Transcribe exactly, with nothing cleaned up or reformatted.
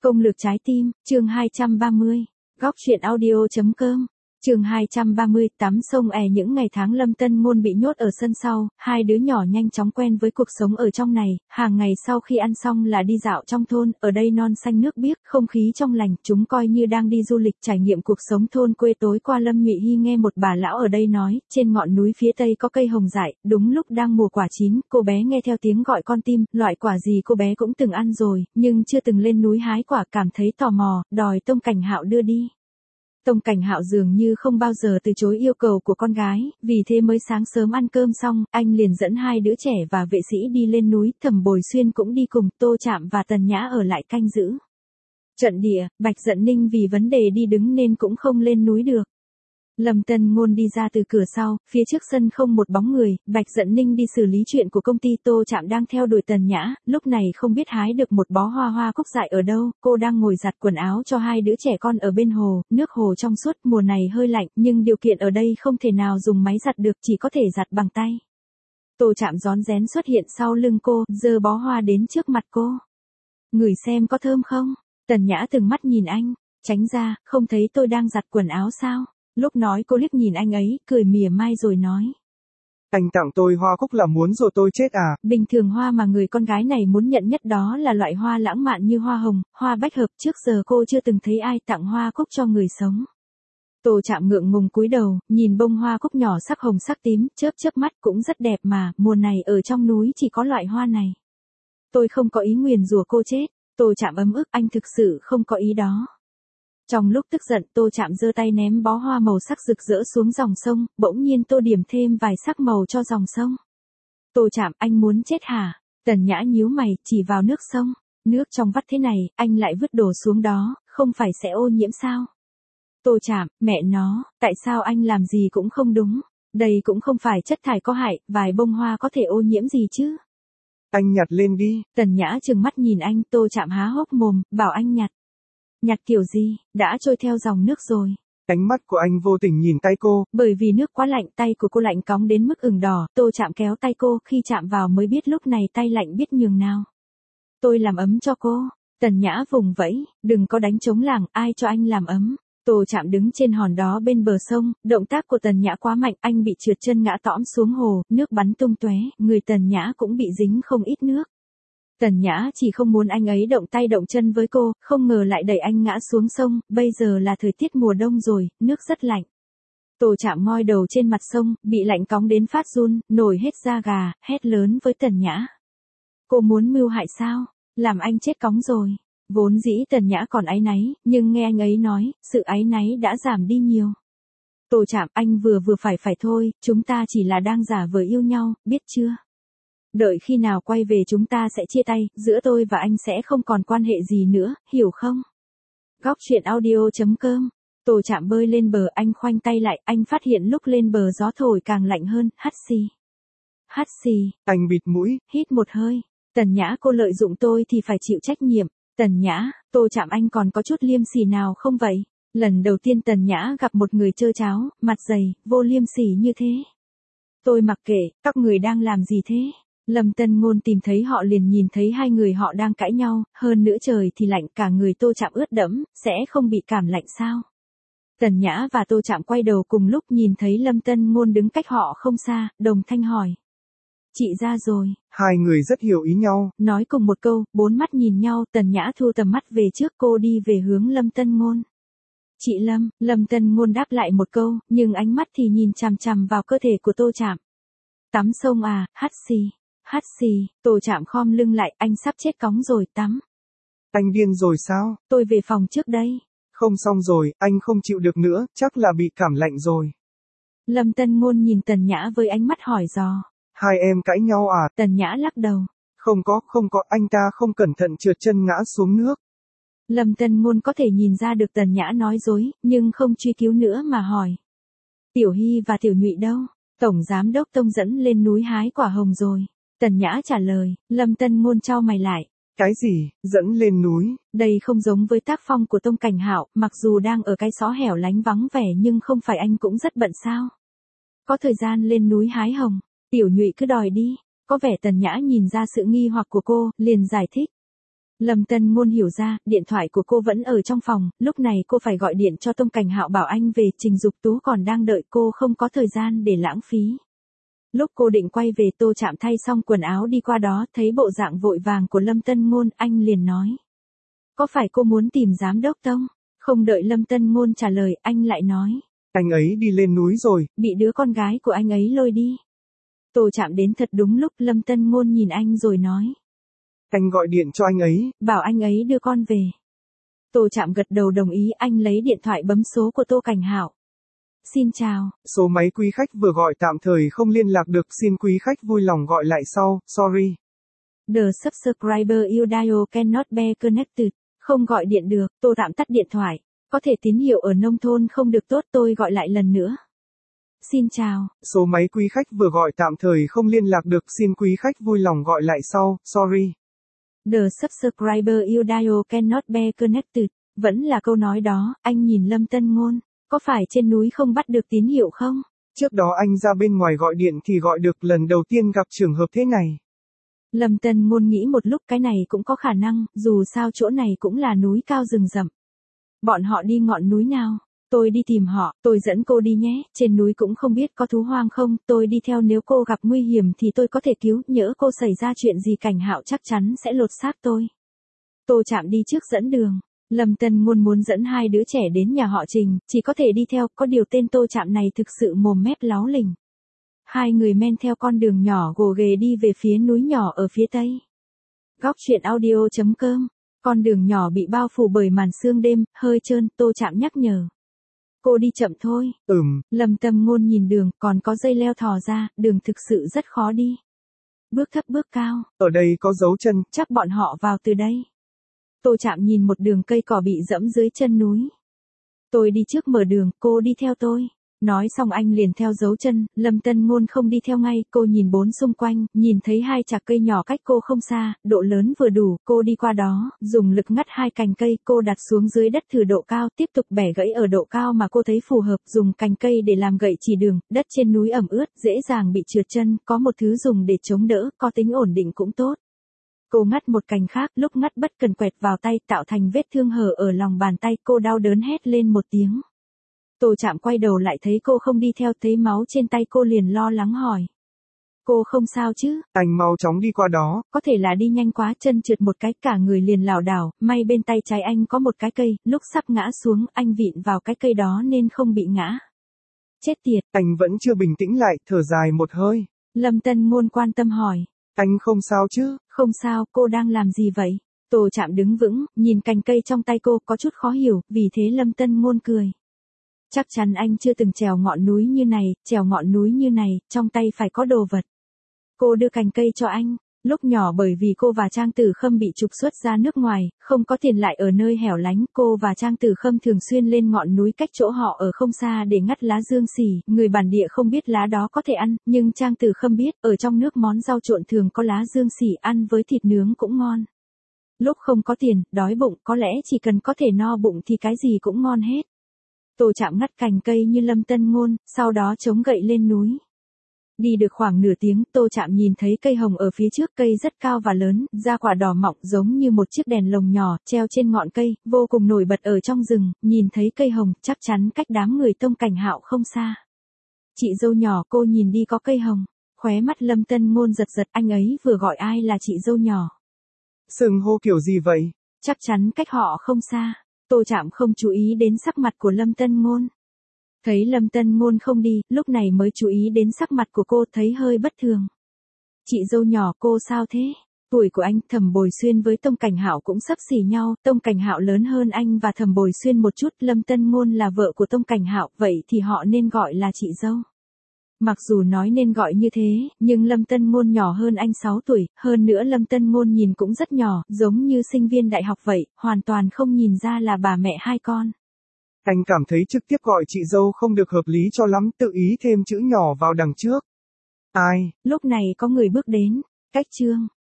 Công lược trái tim, chương hai trăm ba mươi. Góc truyện audio.com. Chương hai trăm ba mươi, tắm sông è. Những ngày tháng Lâm Tân Ngôn bị nhốt ở sân sau, hai đứa nhỏ nhanh chóng quen với cuộc sống ở trong này, hàng ngày sau khi ăn xong là đi dạo trong thôn, ở đây non xanh nước biếc, không khí trong lành, chúng coi như đang đi du lịch trải nghiệm cuộc sống thôn quê. Tối qua Lâm Nhụy Hy nghe một bà lão ở đây nói, trên ngọn núi phía tây có cây hồng dại, đúng lúc đang mùa quả chín, cô bé nghe theo tiếng gọi con tim, loại quả gì cô bé cũng từng ăn rồi, nhưng chưa từng lên núi hái quả, cảm thấy tò mò, đòi Tông Cảnh Hạo đưa đi. Tông Cảnh Hạo dường như không bao giờ từ chối yêu cầu của con gái, vì thế mới sáng sớm ăn cơm xong, anh liền dẫn hai đứa trẻ và vệ sĩ đi lên núi, Thẩm Bồi Xuyên cũng đi cùng, Tô Trạm và Tần Nhã ở lại canh giữ trận địa. Bạch Dận Ninh vì vấn đề đi đứng nên cũng không lên núi được. Lâm Tân Ngôn đi ra từ cửa sau, phía trước sân không một bóng người, Bạch Dận Ninh đi xử lý chuyện của công ty. Tô Trạm đang theo đuổi Tần Nhã, lúc này không biết hái được một bó hoa hoa cúc dại ở đâu, cô đang ngồi giặt quần áo cho hai đứa trẻ con ở bên hồ, nước hồ trong suốt, mùa này hơi lạnh, nhưng điều kiện ở đây không thể nào dùng máy giặt được, chỉ có thể giặt bằng tay. Tô Trạm rón rén xuất hiện sau lưng cô, giơ bó hoa đến trước mặt cô. Ngửi xem có thơm không? Tần Nhã từng mắt nhìn anh, tránh ra, không thấy tôi đang giặt quần áo sao? Lúc nói cô liếc nhìn anh ấy, cười mỉa mai rồi nói. Anh tặng tôi hoa cúc là muốn rồi tôi chết à? Bình thường hoa mà người con gái này muốn nhận nhất đó là loại hoa lãng mạn như hoa hồng, hoa bách hợp, trước giờ cô chưa từng thấy ai tặng hoa cúc cho người sống. Tô Trạm ngượng ngùng cúi đầu, nhìn bông hoa cúc nhỏ sắc hồng sắc tím, chớp chớp mắt, cũng rất đẹp mà, mùa này ở trong núi chỉ có loại hoa này. Tôi không có ý nguyền rủa cô chết. Tô Trạm ấm ức, anh thực sự không có ý đó. Trong lúc tức giận, Tô Trạm giơ tay ném bó hoa màu sắc rực rỡ xuống dòng sông, bỗng nhiên Tô điểm thêm vài sắc màu cho dòng sông. Tô Trạm, anh muốn chết hả? Tần Nhã nhíu mày, chỉ vào nước sông. Nước trong vắt thế này, anh lại vứt đổ xuống đó, không phải sẽ ô nhiễm sao? Tô Trạm, mẹ nó, tại sao anh làm gì cũng không đúng? Đây cũng không phải chất thải có hại, vài bông hoa có thể ô nhiễm gì chứ? Anh nhặt lên đi. Tần Nhã trừng mắt nhìn anh. Tô Trạm há hốc mồm, bảo anh nhặt. Nhặt kiểu gì, đã trôi theo dòng nước rồi. Ánh mắt của anh vô tình nhìn tay cô. Bởi vì nước quá lạnh, tay của cô lạnh cóng đến mức ửng đỏ, Tô Trạm kéo tay cô, khi chạm vào mới biết lúc này tay lạnh biết nhường nào. Tôi làm ấm cho cô. Tần Nhã vùng vẫy, đừng có đánh trống lảng, ai cho anh làm ấm. Tô Trạm đứng trên hòn đá bên bờ sông, động tác của Tần Nhã quá mạnh, anh bị trượt chân ngã tõm xuống hồ, nước bắn tung tóe, người Tần Nhã cũng bị dính không ít nước. Tần Nhã chỉ không muốn anh ấy động tay động chân với cô, không ngờ lại đẩy anh ngã xuống sông, bây giờ là thời tiết mùa đông rồi, nước rất lạnh. Tô Trạm ngoi đầu trên mặt sông, bị lạnh cóng đến phát run, nổi hết da gà, hét lớn với Tần Nhã. Cô muốn mưu hại sao? Làm anh chết cóng rồi. Vốn dĩ Tần Nhã còn áy náy, nhưng nghe anh ấy nói, sự áy náy đã giảm đi nhiều. Tô Trạm, anh vừa vừa phải phải thôi, chúng ta chỉ là đang giả vờ yêu nhau, biết chưa? Đợi khi nào quay về chúng ta sẽ chia tay, giữa tôi và anh sẽ không còn quan hệ gì nữa, hiểu không? Góc truyện audio.com. Tô Trạm bơi lên bờ, anh khoanh tay lại, anh phát hiện lúc lên bờ gió thổi càng lạnh hơn, hắt xì. Hắt xì. Anh bịt mũi, hít một hơi. Tần Nhã, cô lợi dụng tôi thì phải chịu trách nhiệm. Tần Nhã, Tô Trạm, anh còn có chút liêm sỉ nào không vậy? Lần đầu tiên Tần Nhã gặp một người trơ tráo, mặt dày, vô liêm sỉ như thế. Tôi mặc kệ, các người đang làm gì thế? Lâm Tân Ngôn tìm thấy họ liền nhìn thấy hai người họ đang cãi nhau, hơn nữa trời thì lạnh, cả người Tô Trạm ướt đẫm, sẽ không bị cảm lạnh sao? Tần Nhã và Tô Trạm quay đầu cùng lúc nhìn thấy Lâm Tân Ngôn đứng cách họ không xa, đồng thanh hỏi. Chị ra rồi. Hai người rất hiểu ý nhau. Nói cùng một câu, bốn mắt nhìn nhau, Tần Nhã thu tầm mắt về trước, cô đi về hướng Lâm Tân Ngôn. Chị Lâm, Lâm Tân Ngôn đáp lại một câu, nhưng ánh mắt thì nhìn chằm chằm vào cơ thể của Tô Trạm. Tắm sông à, hắt xì. Hắt xì. Tô Trạm khom lưng lại, anh sắp chết cóng rồi, tắm. Anh điên rồi sao? Tôi về phòng trước đây. Không xong rồi, anh không chịu được nữa, chắc là bị cảm lạnh rồi. Lâm Tân Ngôn nhìn Tần Nhã với ánh mắt hỏi dò. Hai em cãi nhau à? Tần Nhã lắc đầu. Không có, không có, anh ta không cẩn thận trượt chân ngã xuống nước. Lâm Tân Ngôn có thể nhìn ra được Tần Nhã nói dối, nhưng không truy cứu nữa mà hỏi. Tiểu Hy và Tiểu Nhụy đâu? Tổng giám đốc Tông dẫn lên núi hái quả hồng rồi. Tần Nhã trả lời. Lâm Tân Ngôn chau mày lại. Cái gì, dẫn lên núi? Đây không giống với tác phong của Tông Cảnh Hạo, mặc dù đang ở cái xó hẻo lánh vắng vẻ nhưng không phải anh cũng rất bận sao? Có thời gian lên núi hái hồng, Tiểu Nhụy cứ đòi đi. Có vẻ Tần Nhã nhìn ra sự nghi hoặc của cô, liền giải thích. Lâm Tân Ngôn hiểu ra, điện thoại của cô vẫn ở trong phòng, lúc này cô phải gọi điện cho Tông Cảnh Hạo bảo anh về, Trình Dục Tú còn đang đợi cô, không có thời gian để lãng phí. Lúc cô định quay về, Tô Trạm thay xong quần áo đi qua đó, thấy bộ dạng vội vàng của Lâm Tân Ngôn, anh liền nói. Có phải cô muốn tìm giám đốc Tông? Không đợi Lâm Tân Ngôn trả lời, anh lại nói. Anh ấy đi lên núi rồi. Bị đứa con gái của anh ấy lôi đi. Tô Trạm đến thật đúng lúc, Lâm Tân Ngôn nhìn anh rồi nói. Anh gọi điện cho anh ấy. Bảo anh ấy đưa con về. Tô Trạm gật đầu đồng ý, anh lấy điện thoại bấm số của Tô Cảnh Hạo. Xin chào. Số máy quý khách vừa gọi tạm thời không liên lạc được, xin quý khách vui lòng gọi lại sau, sorry. The subscriber you dial cannot be connected. Không gọi điện được, Tô Trạm tắt điện thoại. Có thể tín hiệu ở nông thôn không được tốt, tôi gọi lại lần nữa. Xin chào. Số máy quý khách vừa gọi tạm thời không liên lạc được, xin quý khách vui lòng gọi lại sau, sorry. The subscriber you dial cannot be connected. Vẫn là câu nói đó, anh nhìn Lâm Tân Ngôn. Có phải trên núi không bắt được tín hiệu không? Trước đó anh ra bên ngoài gọi điện thì gọi được, lần đầu tiên gặp trường hợp thế này. Lâm Tân Ngôn nghĩ một lúc, cái này cũng có khả năng, dù sao chỗ này cũng là núi cao rừng rậm. Bọn họ đi ngọn núi nào? Tôi đi tìm họ, tôi dẫn cô đi nhé, trên núi cũng không biết có thú hoang không, tôi đi theo, nếu cô gặp nguy hiểm thì tôi có thể cứu, nhỡ cô xảy ra chuyện gì Cảnh Hạo chắc chắn sẽ lột xác tôi. Tô Trạm đi trước dẫn đường. Lâm Tân Ngôn muốn dẫn hai đứa trẻ đến nhà họ Trình, chỉ có thể đi theo, có điều tên Tô Trạm này thực sự mồm mép láo lỉnh. Hai người men theo con đường nhỏ gồ ghề đi về phía núi nhỏ ở phía tây. Góc truyện audio chấm com. Con đường nhỏ bị bao phủ bởi màn sương đêm, hơi trơn, Tô Trạm nhắc nhở. Cô đi chậm thôi. Ừm. Lâm Tân Ngôn nhìn đường, còn có dây leo thò ra, đường thực sự rất khó đi. Bước thấp bước cao. Ở đây có dấu chân. Chắc bọn họ vào từ đây. Tô Trạm nhìn một đường cây cỏ bị dẫm dưới chân núi. Tôi đi trước mở đường, cô đi theo tôi. Nói xong anh liền theo dấu chân, Lâm Tân Ngôn không đi theo ngay, cô nhìn bốn xung quanh, nhìn thấy hai chạc cây nhỏ cách cô không xa, độ lớn vừa đủ, cô đi qua đó, dùng lực ngắt hai cành cây, cô đặt xuống dưới đất thử độ cao, tiếp tục bẻ gãy ở độ cao mà cô thấy phù hợp, dùng cành cây để làm gậy chỉ đường, đất trên núi ẩm ướt, dễ dàng bị trượt chân, có một thứ dùng để chống đỡ, có tính ổn định cũng tốt. Cô ngắt một cành khác, lúc ngắt bất cần quẹt vào tay, tạo thành vết thương hở ở lòng bàn tay, cô đau đớn hét lên một tiếng. Tô Trạm quay đầu lại thấy cô không đi theo, thấy máu trên tay cô liền lo lắng hỏi. Cô không sao chứ? Anh mau chóng đi qua đó. Có thể là đi nhanh quá, chân trượt một cái, cả người liền lảo đảo, may bên tay trái anh có một cái cây, lúc sắp ngã xuống, anh vịn vào cái cây đó nên không bị ngã. Chết tiệt. Anh vẫn chưa bình tĩnh lại, thở dài một hơi. Lâm Tân Ngôn quan tâm hỏi. Anh không sao chứ? Không sao, cô đang làm gì vậy? Tô Trạm đứng vững, nhìn cành cây trong tay cô, có chút khó hiểu, vì thế Lâm Tân Ngôn cười. Chắc chắn anh chưa từng trèo ngọn núi như này, trèo ngọn núi như này, trong tay phải có đồ vật. Cô đưa cành cây cho anh. Lúc nhỏ bởi vì cô và Trang Tử Khâm bị trục xuất ra nước ngoài, không có tiền lại ở nơi hẻo lánh, cô và Trang Tử Khâm thường xuyên lên ngọn núi cách chỗ họ ở không xa để ngắt lá dương xỉ, người bản địa không biết lá đó có thể ăn, nhưng Trang Tử Khâm biết, ở trong nước món rau trộn thường có lá dương xỉ, ăn với thịt nướng cũng ngon. Lúc không có tiền, đói bụng, có lẽ chỉ cần có thể no bụng thì cái gì cũng ngon hết. Tô Trạm ngắt cành cây như Lâm Tân Ngôn, sau đó chống gậy lên núi. Đi được khoảng nửa tiếng, Tô Trạm nhìn thấy cây hồng ở phía trước, cây rất cao và lớn, ra quả đỏ mọng giống như một chiếc đèn lồng nhỏ, treo trên ngọn cây, vô cùng nổi bật ở trong rừng, nhìn thấy cây hồng, chắc chắn cách đám người Tông Cảnh Hạo không xa. Chị dâu nhỏ, cô nhìn đi có cây hồng, khóe mắt Lâm Tân Ngôn giật giật, anh ấy vừa gọi ai là chị dâu nhỏ. Xưng hô kiểu gì vậy? Chắc chắn cách họ không xa. Tô Trạm không chú ý đến sắc mặt của Lâm Tân Ngôn. Thấy Lâm Tân Ngôn không đi, lúc này mới chú ý đến sắc mặt của cô, thấy hơi bất thường. Chị dâu nhỏ, cô sao thế? Tuổi của anh, Thẩm Bồi Xuyên với Tông Cảnh Hạo cũng xấp xỉ nhau, Tông Cảnh Hạo lớn hơn anh và Thẩm Bồi Xuyên một chút, Lâm Tân Ngôn là vợ của Tông Cảnh Hạo, vậy thì họ nên gọi là chị dâu. Mặc dù nói nên gọi như thế, nhưng Lâm Tân Ngôn nhỏ hơn anh sáu tuổi, hơn nữa Lâm Tân Ngôn nhìn cũng rất nhỏ, giống như sinh viên đại học vậy, hoàn toàn không nhìn ra là bà mẹ hai con. Anh cảm thấy trực tiếp gọi chị dâu không được hợp lý cho lắm, tự ý thêm chữ nhỏ vào đằng trước. Ai? Lúc này có người bước đến, cách chương.